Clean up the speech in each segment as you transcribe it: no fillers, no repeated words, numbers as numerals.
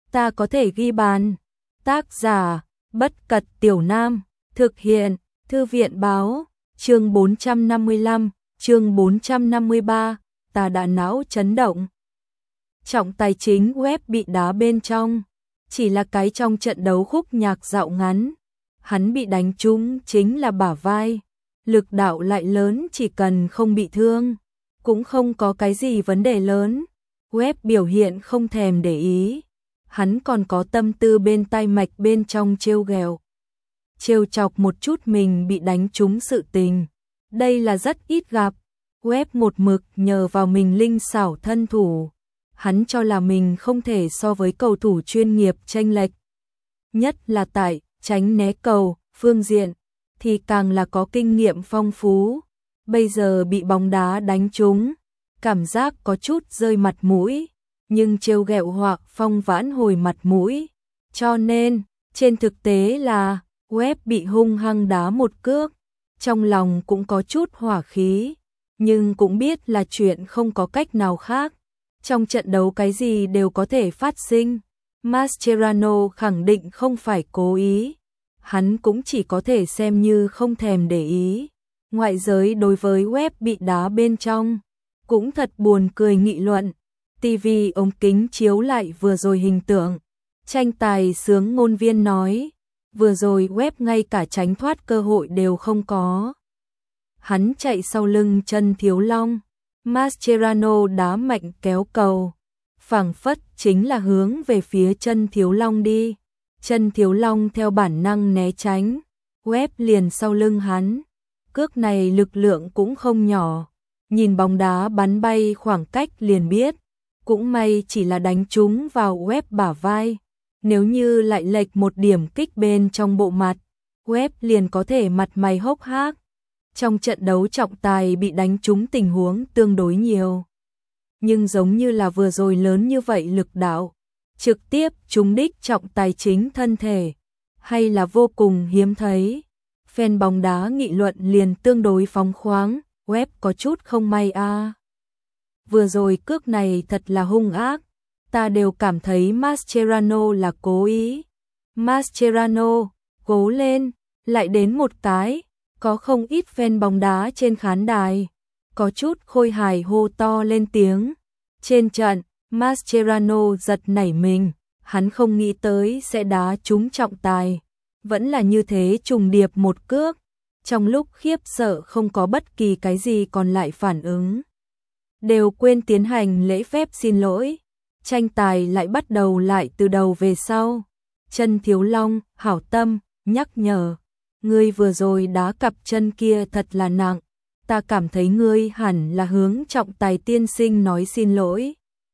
ta có thể ghi bàn. Tác giả, Bất Cật Tiểu Nam, thực hiện, Thư viện báo, chương 455, chương 453, ta đã não chấn động. Trọng tài chính web bị đá bên trong, chỉ là cái trong trận đấu khúc nhạc dạo ngắn. Hắn bị đánh trúng chính là bả vai, lực đạo lại lớn, chỉ cần không bị thương, cũng không có cái gì vấn đề lớn. Web biểu hiện không thèm để ý, hắn còn có tâm tư bên tai mạch bên trong trêu ghẹo, trêu chọc một chút mình bị đánh trúng sự tình. Đây là rất ít gặp, Web một mực nhờ vào mình linh xảo thân thủ. Hắn cho là mình không thể so với cầu thủ chuyên nghiệp chênh lệch, nhất là tại tránh né cầu phương diện thì càng là có kinh nghiệm phong phú. Bây giờ bị bóng đá đánh trúng, cảm giác có chút rơi mặt mũi, nhưng trêu ghẹo hoặc phong vãn hồi mặt mũi. Cho nên, trên thực tế là Web bị hung hăng đá một cước, trong lòng cũng có chút hỏa khí, nhưng cũng biết là chuyện không có cách nào khác. Trong trận đấu cái gì đều có thể phát sinh. Mascherano khẳng định không phải cố ý, hắn cũng chỉ có thể xem như không thèm để ý. Ngoại giới đối với Web bị đá bên trong cũng thật buồn cười nghị luận. TV ống kính chiếu lại vừa rồi hình tượng tranh tài, sướng ngôn viên nói, vừa rồi Web ngay cả tránh thoát cơ hội đều không có. Hắn chạy sau lưng Chân Thiếu Long, Mascherano đá mạnh kéo cầu, phảng phất chính là hướng về phía Chân Thiếu Long đi. Chân Thiếu Long theo bản năng né tránh, Web liền sau lưng hắn. Cước này lực lượng cũng không nhỏ, nhìn bóng đá bắn bay khoảng cách liền biết. Cũng may chỉ là đánh trúng vào Web bả vai, nếu như lại lệch một điểm kích bên trong bộ mặt, Web liền có thể mặt mày hốc hác. Trong trận đấu trọng tài bị đánh trúng tình huống tương đối nhiều, nhưng giống như là vừa rồi lớn như vậy lực đạo, trực tiếp trúng đích trọng tài chính thân thể, hay là vô cùng hiếm thấy. Fan bóng đá nghị luận liền tương đối phóng khoáng, Web có chút không may a. Vừa rồi cước này thật là hung ác, ta đều cảm thấy Mascherano là cố ý. Mascherano, cố lên, lại đến một cái. Có không ít fan bóng đá trên khán đài, có chút khôi hài hô to lên tiếng. Trên trận, Mascherano giật nảy mình, hắn không nghĩ tới sẽ đá trúng trọng tài. Vẫn là như thế trùng điệp một cước, trong lúc khiếp sợ không có bất kỳ cái gì còn lại phản ứng. Đều quên tiến hành lễ phép xin lỗi, tranh tài lại bắt đầu lại từ đầu về sau. Chân Thiếu Long, hảo tâm, nhắc nhở. Ngươi vừa rồi đá cặp chân kia thật là nặng, ta cảm thấy ngươi hẳn là hướng trọng tài tiên sinh nói xin lỗi.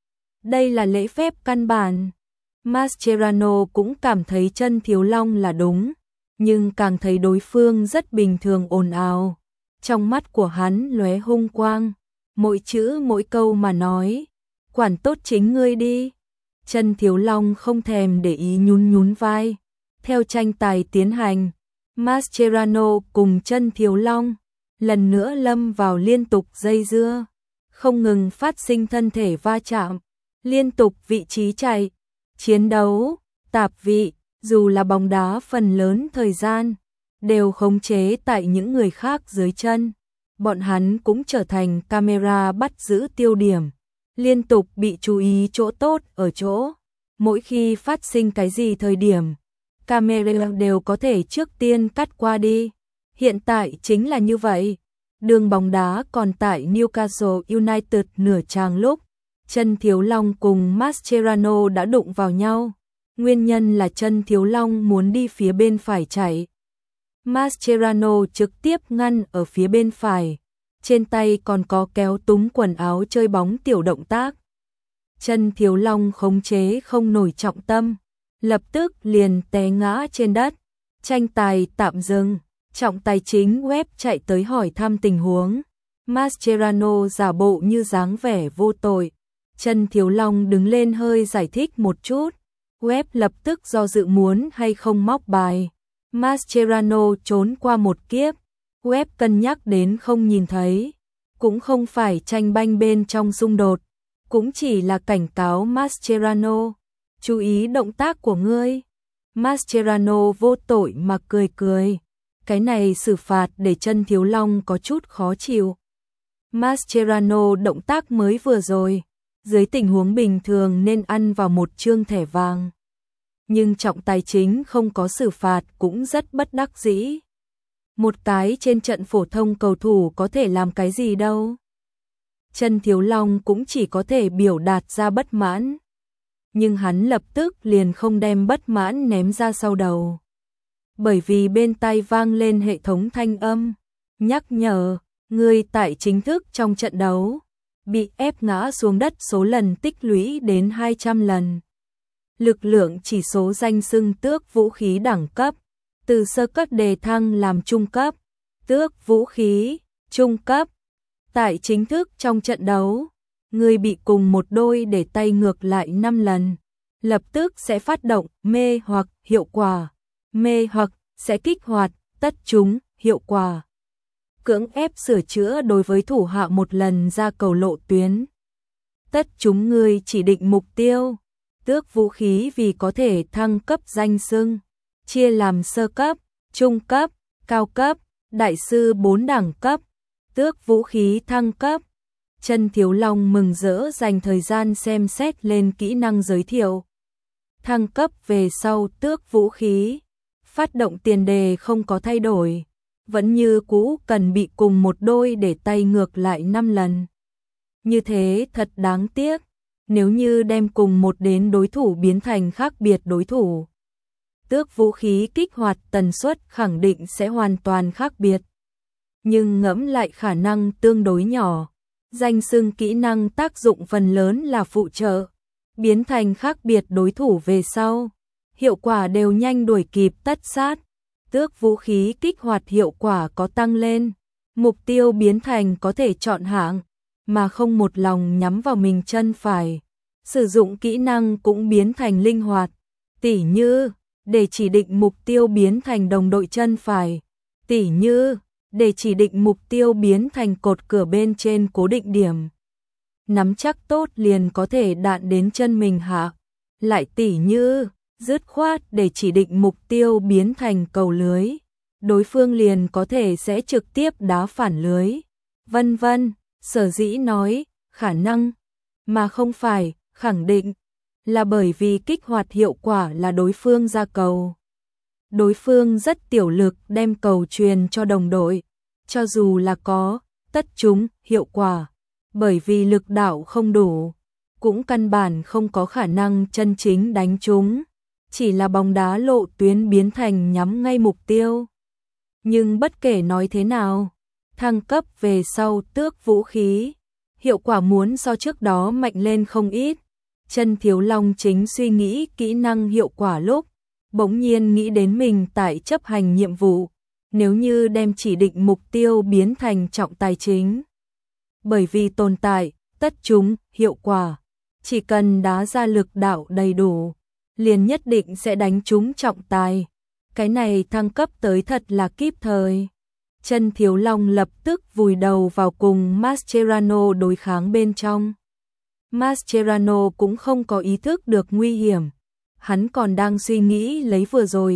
Đây là lễ phép căn bản. Mascherano cũng cảm thấy Chân Thiếu Long là đúng, nhưng càng thấy đối phương rất bình thường ồn ào. Trong mắt của hắn lóe hung quang, mỗi chữ mỗi câu mà nói, quản tốt chính ngươi đi. Chân Thiếu Long không thèm để ý nhún nhún vai. Theo tranh tài tiến hành, Mascherano cùng Chân Thiếu Long lần nữa lâm vào liên tục dây dưa, không ngừng phát sinh thân thể va chạm, liên tục vị trí chạy, chiến đấu, tạp vị. Dù là bóng đá phần lớn thời gian đều khống chế tại những người khác dưới chân, bọn hắn cũng trở thành camera bắt giữ tiêu điểm, liên tục bị chú ý chỗ tốt ở chỗ. Mỗi khi phát sinh cái gì thời điểm, camera đều có thể trước tiên cắt qua đi. Hiện tại chính là như vậy. Đường bóng đá còn tại Newcastle United nửa chàng lúc, Chân Thiếu Long cùng Mascherano đã đụng vào nhau. Nguyên nhân là Chân Thiếu Long muốn đi phía bên phải chạy. Mascherano trực tiếp ngăn ở phía bên phải, trên tay còn có kéo túm quần áo chơi bóng tiểu động tác. Chân Thiếu Long khống chế không nổi trọng tâm, lập tức liền té ngã trên đất. Tranh tài tạm dừng, trọng tài chính Web chạy tới hỏi thăm tình huống. Mascherano giả bộ như dáng vẻ vô tội. Chân Thiếu Long đứng lên hơi giải thích một chút. Web lập tức do dự muốn hay không móc bài. Mascherano trốn qua một kiếp. Web cân nhắc đến không nhìn thấy, cũng không phải tranh banh bên trong xung đột, cũng chỉ là cảnh cáo Mascherano. chú ý động tác của ngươi. Mascherano vô tội mà cười cười. Cái này xử phạt để chân Thiếu Long có chút khó chịu. Mascherano động tác mới vừa rồi, dưới tình huống bình thường nên ăn vào một chương thẻ vàng. Nhưng trọng tài chính không có xử phạt cũng rất bất đắc dĩ. Một cái trên trận phổ thông cầu thủ có thể làm cái gì đâu. Chân Thiếu Long cũng chỉ có thể biểu đạt ra bất mãn. Nhưng hắn lập tức liền không đem bất mãn ném ra sau đầu. Bởi vì bên tai vang lên hệ thống thanh âm, nhắc nhở, người tại chính thức trong trận đấu, bị ép ngã xuống đất số lần tích lũy đến 200 lần. Lực lượng chỉ số danh xưng tước vũ khí đẳng cấp, từ sơ cấp đề thăng làm trung cấp, tước vũ khí, trung cấp. Tại chính thức trong trận đấu, người bị cùng một đôi để tay ngược lại 5 lần, lập tức sẽ phát động mê hoặc hiệu quả. Mê hoặc sẽ kích hoạt tất chúng hiệu quả. Cưỡng ép sửa chữa đối với thủ hạ một lần ra cầu lộ tuyến. Tất chúng người chỉ định mục tiêu. Tước vũ khí vì có thể thăng cấp danh xưng, chia làm sơ cấp, trung cấp, cao cấp, đại sư 4 đẳng cấp. Tước vũ khí thăng cấp. Chân Thiếu Long mừng rỡ dành thời gian xem xét lên kỹ năng giới thiệu. Thăng cấp về sau tước vũ khí, phát động tiền đề không có thay đổi, vẫn như cũ cần bị cùng một đôi để tay ngược lại 5 lần. Như thế thật đáng tiếc, nếu như đem cùng một đến đối thủ biến thành khác biệt đối thủ. Tước vũ khí kích hoạt tần suất khẳng định sẽ hoàn toàn khác biệt. Nhưng ngẫm lại khả năng tương đối nhỏ, danh xưng kỹ năng tác dụng phần lớn là phụ trợ, biến thành khác biệt đối thủ về sau, hiệu quả đều nhanh đuổi kịp tất sát. Tước vũ khí kích hoạt hiệu quả có tăng lên, mục tiêu biến thành có thể chọn hạng, mà không một lòng nhắm vào mình chân phải. Sử dụng kỹ năng cũng biến thành linh hoạt, tỉ như để chỉ định mục tiêu biến thành đồng đội chân phải, tỉ như để chỉ định mục tiêu biến thành cột cửa bên trên cố định điểm. Nắm chắc tốt liền có thể đạn đến chân mình hạ, lại tỉ như dứt khoát để chỉ định mục tiêu biến thành cầu lưới, đối phương liền có thể sẽ trực tiếp đá phản lưới, vân vân. Sở dĩ nói khả năng mà không phải khẳng định là bởi vì kích hoạt hiệu quả là đối phương ra cầu. Đối phương rất tiểu lực đem cầu truyền cho đồng đội, cho dù là có tất chúng hiệu quả, bởi vì lực đạo không đủ, cũng căn bản không có khả năng chân chính đánh chúng, chỉ là bóng đá lộ tuyến biến thành nhắm ngay mục tiêu. Nhưng bất kể nói thế nào, thăng cấp về sau tước vũ khí, hiệu quả muốn so trước đó mạnh lên không ít. Chân Thiếu Long chính suy nghĩ kỹ năng hiệu quả lúc, bỗng nhiên nghĩ đến mình tại chấp hành nhiệm vụ, nếu như đem chỉ định mục tiêu biến thành trọng tài chính. Bởi vì tồn tại tất chúng hiệu quả, chỉ cần đá ra lực đạo đầy đủ, liền nhất định sẽ đánh trúng trọng tài. Cái này thăng cấp tới thật là kíp thời. Chân Thiếu Long lập tức vùi đầu vào cùng Mascherano đối kháng bên trong. Mascherano cũng không có ý thức được nguy hiểm. Hắn còn đang suy nghĩ lấy vừa rồi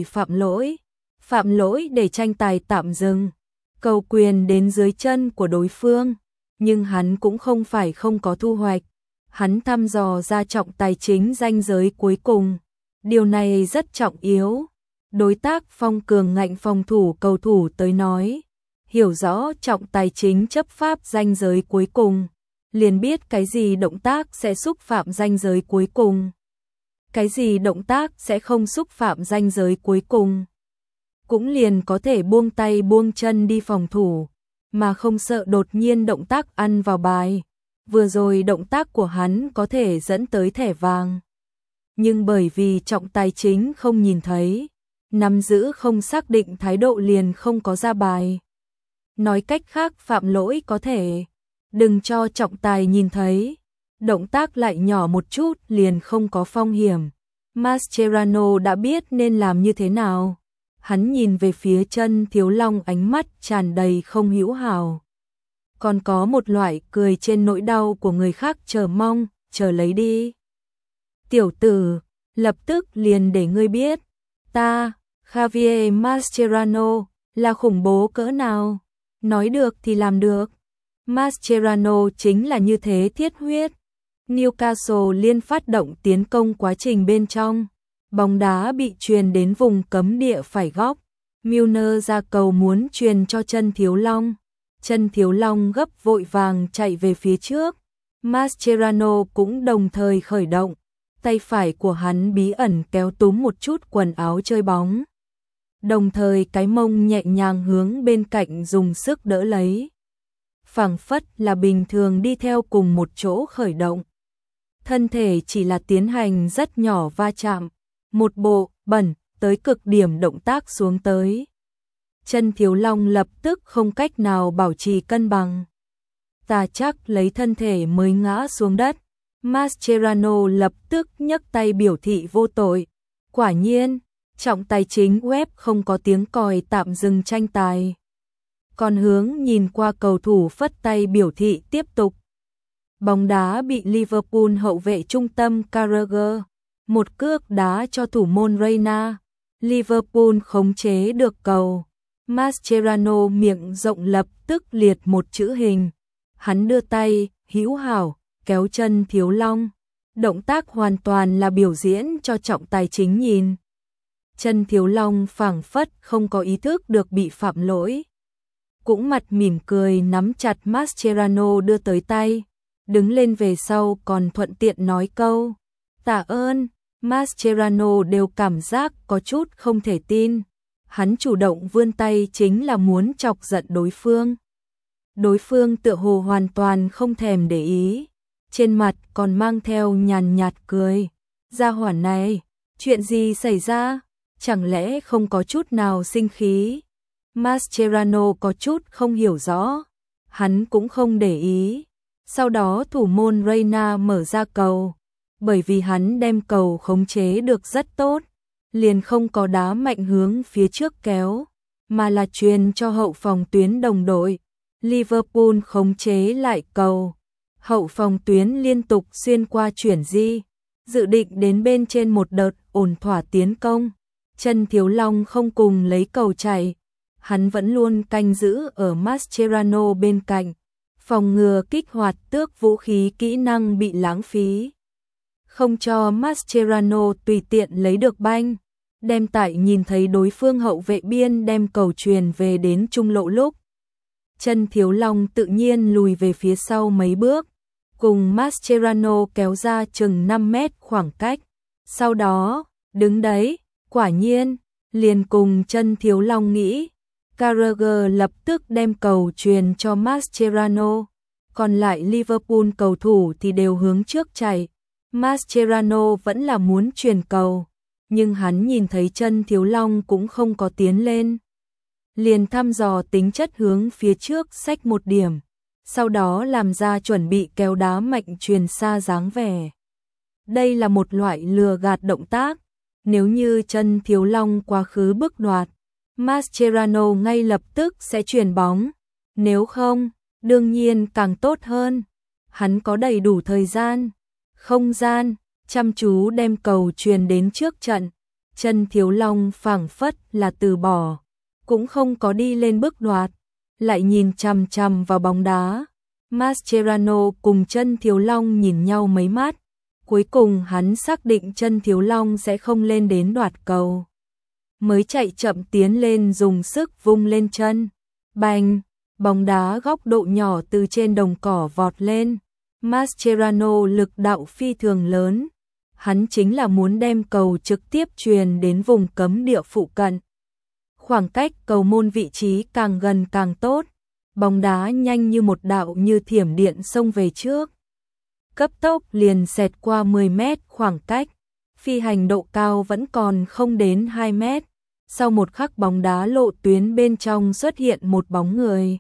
phạm lỗi để tranh tài tạm dừng, cầu quyền đến dưới chân của đối phương. Nhưng hắn cũng không phải không có thu hoạch. Hắn thăm dò ra trọng tài chính ranh giới cuối cùng. Điều này rất trọng yếu. Đối tác phong cường ngạnh phòng thủ cầu thủ tới nói, hiểu rõ trọng tài chính chấp pháp ranh giới cuối cùng, liền biết cái gì động tác sẽ xúc phạm ranh giới cuối cùng, cái gì động tác sẽ không xúc phạm ranh giới cuối cùng, cũng liền có thể buông tay buông chân đi phòng thủ, mà không sợ đột nhiên động tác ăn vào bài. Vừa rồi động tác của hắn có thể dẫn tới thẻ vàng, nhưng bởi vì trọng tài chính không nhìn thấy, nắm giữ không xác định thái độ liền không có ra bài. Nói cách khác phạm lỗi có thể đừng cho trọng tài nhìn thấy, động tác lại nhỏ một chút liền không có phong hiểm. Mascherano đã biết nên làm như thế nào. Hắn nhìn về phía chân Thiếu Long, ánh mắt tràn đầy không hữu hảo, còn có một loại cười trên nỗi đau của người khác chờ mong, chờ lấy đi. Tiểu tử, lập tức liền để ngươi biết, ta, Javier Mascherano, là khủng bố cỡ nào. Nói được thì làm được. Mascherano chính là như thế thiết huyết. Newcastle liên phát động tiến công quá trình bên trong. Bóng đá bị truyền đến vùng cấm địa phải góc. Milner ra cầu muốn truyền cho Chân Thiếu Long. Chân Thiếu Long gấp vội vàng chạy về phía trước. Mascherano cũng đồng thời khởi động. Tay phải của hắn bí ẩn kéo túm một chút quần áo chơi bóng. Đồng thời cái mông nhẹ nhàng hướng bên cạnh dùng sức đỡ lấy. Phảng phất là bình thường đi theo cùng một chỗ khởi động. Thân thể chỉ là tiến hành rất nhỏ va chạm. Một bộ, bẩn, tới cực điểm động tác xuống tới. Chân Thiếu Long lập tức không cách nào bảo trì cân bằng. Ta chắc lấy thân thể mới ngã xuống đất. Mascherano lập tức nhấc tay biểu thị vô tội. Quả nhiên, trọng tài chính web không có tiếng còi tạm dừng tranh tài. Còn hướng nhìn qua cầu thủ phất tay biểu thị tiếp tục. Bóng đá bị Liverpool hậu vệ trung tâm Carragher một cước đá cho thủ môn Reina. Liverpool khống chế được cầu. Mascherano miệng rộng lập tức liệt một chữ hình. Hắn đưa tay, hữu hảo, kéo Chân Thiếu Long. Động tác hoàn toàn là biểu diễn cho trọng tài chính nhìn. Chân Thiếu Long phảng phất không có ý thức được bị phạm lỗi. Cũng mặt mỉm cười nắm chặt Mascherano đưa tới tay. Đứng lên về sau còn thuận tiện nói câu tạ ơn. Mascherano đều cảm giác có chút không thể tin. Hắn chủ động vươn tay chính là muốn chọc giận đối phương. Đối phương tựa hồ hoàn toàn không thèm để ý. Trên mặt còn mang theo nhàn nhạt cười. Gia hỏa này, chuyện gì xảy ra? Chẳng lẽ không có chút nào sinh khí? Mascherano có chút không hiểu rõ. Hắn cũng không để ý. Sau đó thủ môn Reina mở ra cầu. Bởi vì hắn đem cầu khống chế được rất tốt. Liền không có đá mạnh hướng phía trước kéo. Mà là truyền cho hậu phòng tuyến đồng đội. Liverpool khống chế lại cầu. Hậu phòng tuyến liên tục xuyên qua chuyển di. Dự định đến bên trên một đợt ổn thỏa tiến công. Chân Thiếu Long không cùng lấy cầu chạy. Hắn vẫn luôn canh giữ ở Mascherano bên cạnh. Phòng ngừa kích hoạt tước vũ khí kỹ năng bị lãng phí. Không cho Mascherano tùy tiện lấy được banh. Đem tại nhìn thấy đối phương hậu vệ biên đem cầu truyền về đến trung lộ lúc. Chân Thiếu Long tự nhiên lùi về phía sau mấy bước. Cùng Mascherano kéo ra chừng 5 mét khoảng cách. Sau đó, đứng đấy, quả nhiên, liền cùng Chân Thiếu Long nghĩ. Carragher lập tức đem cầu truyền cho Mascherano. Còn lại Liverpool cầu thủ thì đều hướng trước chạy. Mascherano vẫn là muốn truyền cầu. Nhưng hắn nhìn thấy Chân Thiếu Long cũng không có tiến lên. Liền thăm dò tính chất hướng phía trước xách một điểm. Sau đó làm ra chuẩn bị kéo đá mạnh truyền xa dáng vẻ. Đây là một loại lừa gạt động tác. Nếu như Chân Thiếu Long quá khứ bức đoạt, Mascherano ngay lập tức sẽ chuyền bóng. Nếu không, đương nhiên càng tốt hơn. Hắn có đầy đủ thời gian, không gian, chăm chú đem cầu truyền đến trước trận. Chân Thiếu Long phảng phất là từ bỏ, cũng không có đi lên bức đoạt, lại nhìn chằm chằm vào bóng đá. Mascherano cùng Chân Thiếu Long nhìn nhau mấy mắt. Cuối cùng hắn xác định Chân Thiếu Long sẽ không lên đến đoạt cầu. Mới chạy chậm tiến lên dùng sức vung lên chân. Bành, bóng đá góc độ nhỏ từ trên đồng cỏ vọt lên. Mascherano lực đạo phi thường lớn. Hắn chính là muốn đem cầu trực tiếp truyền đến vùng cấm địa phụ cận. Khoảng cách cầu môn vị trí càng gần càng tốt. Bóng đá nhanh như một đạo như thiểm điện xông về trước. Cấp tốc liền xẹt qua 10 mét khoảng cách. Phi hành độ cao vẫn còn không đến 2 mét. Sau một khắc bóng đá lộ tuyến bên trong xuất hiện một bóng người.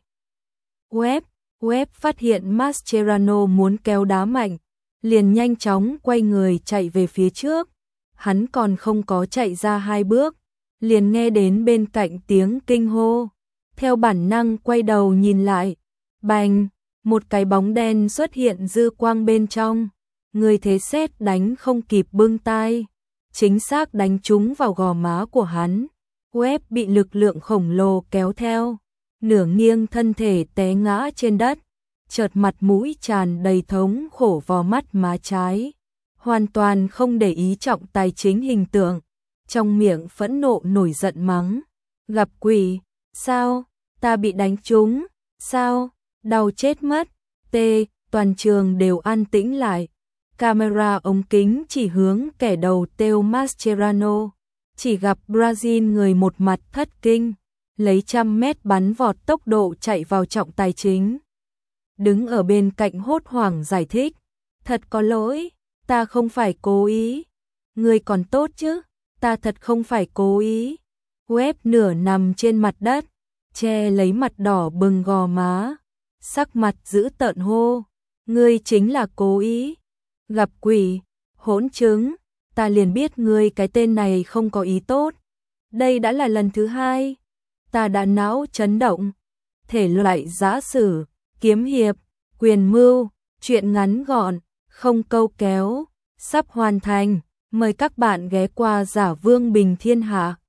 Web phát hiện Mascherano muốn kéo đá mạnh. Liền nhanh chóng quay người chạy về phía trước. Hắn còn không có chạy ra 2 bước. Liền nghe đến bên cạnh tiếng kinh hô. Theo bản năng quay đầu nhìn lại. Bành, một cái bóng đen xuất hiện dư quang bên trong. Người thế sét đánh không kịp bưng tai. chính xác đánh trúng vào gò má của hắn. Webb bị lực lượng khổng lồ kéo theo, nửa nghiêng thân thể té ngã trên đất, chợt mặt mũi tràn đầy thống khổ vào mắt má trái, hoàn toàn không để ý trọng tài chính hình tượng, trong miệng phẫn nộ nổi giận mắng, gặp quỷ, sao, ta bị đánh trúng, sao, đau chết mất, toàn trường đều an tĩnh lại, camera ống kính chỉ hướng kẻ đầu Teo Mascherano, chỉ gặp Brazil người một mặt thất kinh, lấy 100 mét bắn vọt tốc độ chạy vào trọng tài chính. Đứng ở bên cạnh hốt hoảng giải thích, thật có lỗi, ta không phải cố ý. Người còn tốt chứ, ta thật không phải cố ý. Webb nửa nằm trên mặt đất, che lấy mặt đỏ bừng gò má, sắc mặt dữ tợn hô, ngươi chính là cố ý. Gặp quỷ, hỗn chứng, ta liền biết ngươi cái tên này không có ý tốt. Đây đã là lần thứ 2, ta đã não chấn động. Thể loại giã sử, kiếm hiệp, quyền mưu, truyện ngắn gọn, không câu kéo, sắp hoàn thành. Mời các bạn ghé qua Giả Vương Bình Thiên Hạ.